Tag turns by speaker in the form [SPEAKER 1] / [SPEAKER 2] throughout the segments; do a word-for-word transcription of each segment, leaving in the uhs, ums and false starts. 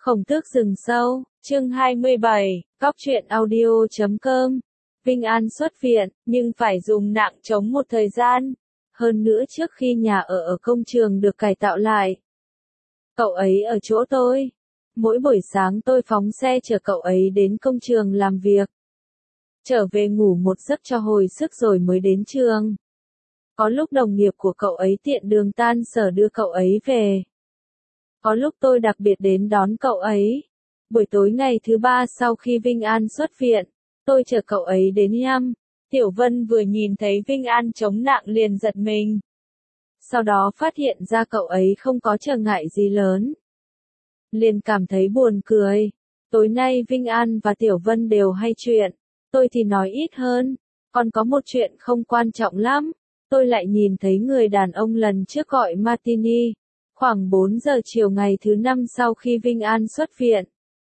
[SPEAKER 1] Khổng Tước rừng sâu, chương hai mươi bảy, cóc truyện audio chấm com. Vinh An xuất viện, nhưng phải dùng nạng chống một thời gian. Hơn nữa trước khi nhà ở ở công trường được cải tạo lại. Cậu ấy ở chỗ tôi. Mỗi buổi sáng tôi phóng xe chở cậu ấy đến công trường làm việc. Trở về ngủ một giấc cho hồi sức rồi mới đến trường. Có lúc đồng nghiệp của cậu ấy tiện đường tan sở đưa cậu ấy về. Có lúc tôi đặc biệt đến đón cậu ấy. Buổi tối ngày thứ ba sau khi Vinh An xuất viện, tôi chở cậu ấy đến thăm. Tiểu Vân vừa nhìn thấy Vinh An chống nạng liền giật mình. Sau đó phát hiện ra cậu ấy không có trở ngại gì lớn. Liền cảm thấy buồn cười. Tối nay Vinh An và Tiểu Vân đều hay chuyện. Tôi thì nói ít hơn. Còn có một chuyện không quan trọng lắm. Tôi lại nhìn thấy người đàn ông lần trước gọi Martini. Khoảng bốn giờ chiều ngày thứ năm sau khi Vinh An xuất viện.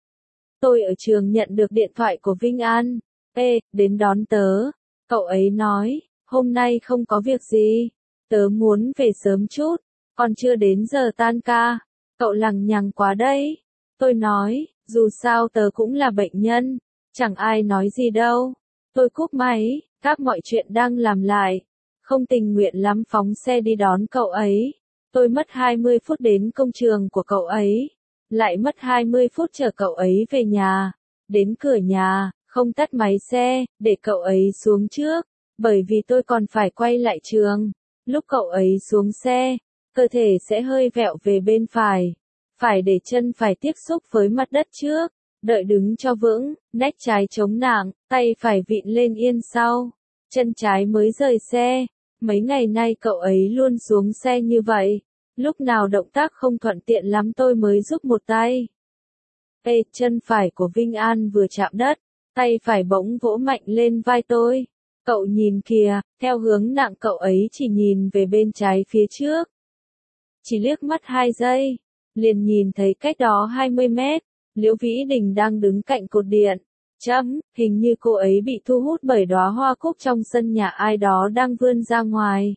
[SPEAKER 1] Tôi ở trường nhận được điện thoại của Vinh An. Ê, đến đón tớ. Cậu ấy nói, hôm nay không có việc gì. Tớ muốn về sớm chút. Còn chưa đến giờ tan ca. Cậu lằng nhằng quá đấy. Tôi nói, dù sao tớ cũng là bệnh nhân. Chẳng ai nói gì đâu. Tôi cúp máy, các mọi chuyện đang làm lại. Không tình nguyện lắm phóng xe đi đón cậu ấy. Tôi mất hai mươi phút đến công trường của cậu ấy. Lại mất hai mươi phút chở cậu ấy về nhà. Đến cửa nhà, không tắt máy xe, để cậu ấy xuống trước. Bởi vì tôi còn phải quay lại trường. Lúc cậu ấy xuống xe, cơ thể sẽ hơi vẹo về bên phải. Phải để chân phải tiếp xúc với mặt đất trước. Đợi đứng cho vững, nách trái chống nạng, tay phải vịn lên yên sau. Chân trái mới rời xe. Mấy ngày nay cậu ấy luôn xuống xe như vậy. Lúc nào động tác không thuận tiện lắm tôi mới giúp một tay. Ê, chân phải của Vinh An vừa chạm đất, tay phải bỗng vỗ mạnh lên vai tôi. Cậu nhìn kìa, theo hướng nặng cậu ấy chỉ nhìn về bên trái phía trước. Chỉ liếc mắt hai giây, liền nhìn thấy cách đó hai mươi mét, Liễu Vĩ Đình đang đứng cạnh cột điện. Chấm, hình như cô ấy bị thu hút bởi đóa hoa cúc trong sân nhà ai đó đang vươn ra ngoài.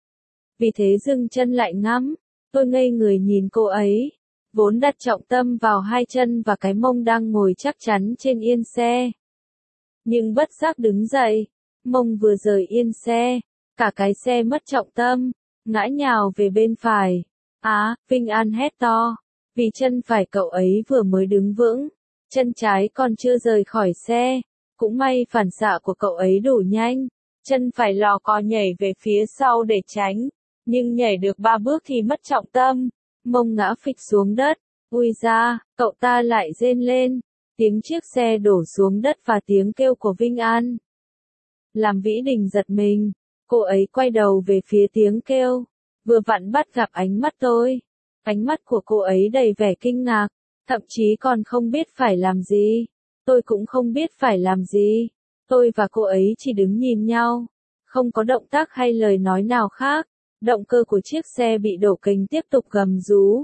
[SPEAKER 1] Vì thế dừng chân lại ngắm, tôi ngây người nhìn cô ấy, vốn đặt trọng tâm vào hai chân và cái mông đang ngồi chắc chắn trên yên xe. Nhưng bất giác đứng dậy, mông vừa rời yên xe, cả cái xe mất trọng tâm, ngã nhào về bên phải. Á, Vinh An hét to, vì chân phải cậu ấy vừa mới đứng vững. Chân trái còn chưa rời khỏi xe, cũng may phản xạ của cậu ấy đủ nhanh, chân phải lò cò nhảy về phía sau để tránh, nhưng nhảy được ba bước thì mất trọng tâm, mông ngã phịch xuống đất, ui da, cậu ta lại rên lên, tiếng chiếc xe đổ xuống đất và tiếng kêu của Vinh An. Làm Vĩ Đình giật mình, cô ấy quay đầu về phía tiếng kêu, vừa vặn bắt gặp ánh mắt tôi, ánh mắt của cô ấy đầy vẻ kinh ngạc. Thậm chí còn không biết phải làm gì. Tôi cũng không biết phải làm gì. Tôi và cô ấy chỉ đứng nhìn nhau. Không có động tác hay lời nói nào khác. Động cơ của chiếc xe bị đổ kình tiếp tục gầm rú.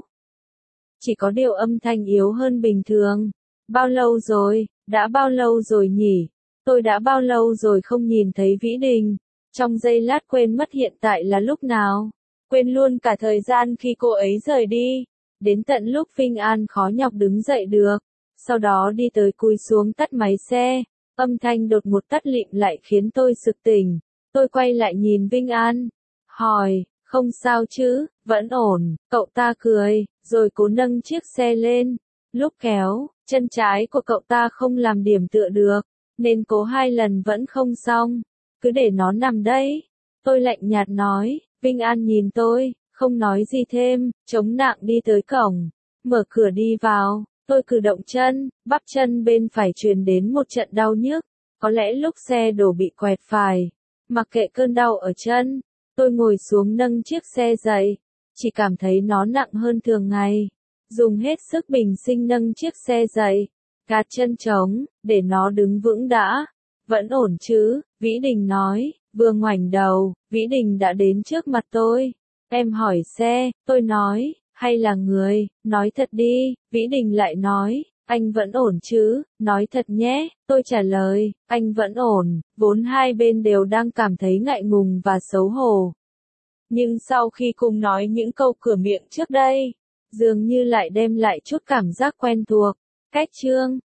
[SPEAKER 1] Chỉ có điều âm thanh yếu hơn bình thường. Bao lâu rồi? Đã bao lâu rồi nhỉ? Tôi đã bao lâu rồi không nhìn thấy Vĩ Đình? Trong giây lát quên mất hiện tại là lúc nào. Quên luôn cả thời gian khi cô ấy rời đi. Đến tận lúc Vinh An khó nhọc đứng dậy được, sau đó đi tới cúi xuống tắt máy xe, âm thanh đột ngột tắt lịm lại khiến tôi sực tỉnh. Tôi quay lại nhìn Vinh An, hỏi, không sao chứ, vẫn ổn, cậu ta cười, rồi cố nâng chiếc xe lên. Lúc kéo, chân trái của cậu ta không làm điểm tựa được, nên cố hai lần vẫn không xong, cứ để nó nằm đấy. Tôi lạnh nhạt nói, Vinh An nhìn tôi. Không nói gì thêm, chống nạng đi tới cổng, mở cửa đi vào, tôi cử động chân, bắp chân bên phải truyền đến một trận đau nhức, có lẽ lúc xe đổ bị quẹt phải, mặc kệ cơn đau ở chân, tôi ngồi xuống nâng chiếc xe dậy, chỉ cảm thấy nó nặng hơn thường ngày, dùng hết sức bình sinh nâng chiếc xe dậy, gạt chân trống, để nó đứng vững đã, vẫn ổn chứ, Vĩ Đình nói, vừa ngoảnh đầu, Vĩ Đình đã đến trước mặt tôi. Em hỏi xe, tôi nói, hay là người, nói thật đi, Vĩ Đình lại nói, anh vẫn ổn chứ, nói thật nhé, tôi trả lời, anh vẫn ổn, vốn hai bên đều đang cảm thấy ngại ngùng và xấu hổ. Nhưng sau khi cùng nói những câu cửa miệng trước đây, dường như lại đem lại chút cảm giác quen thuộc. Cách chương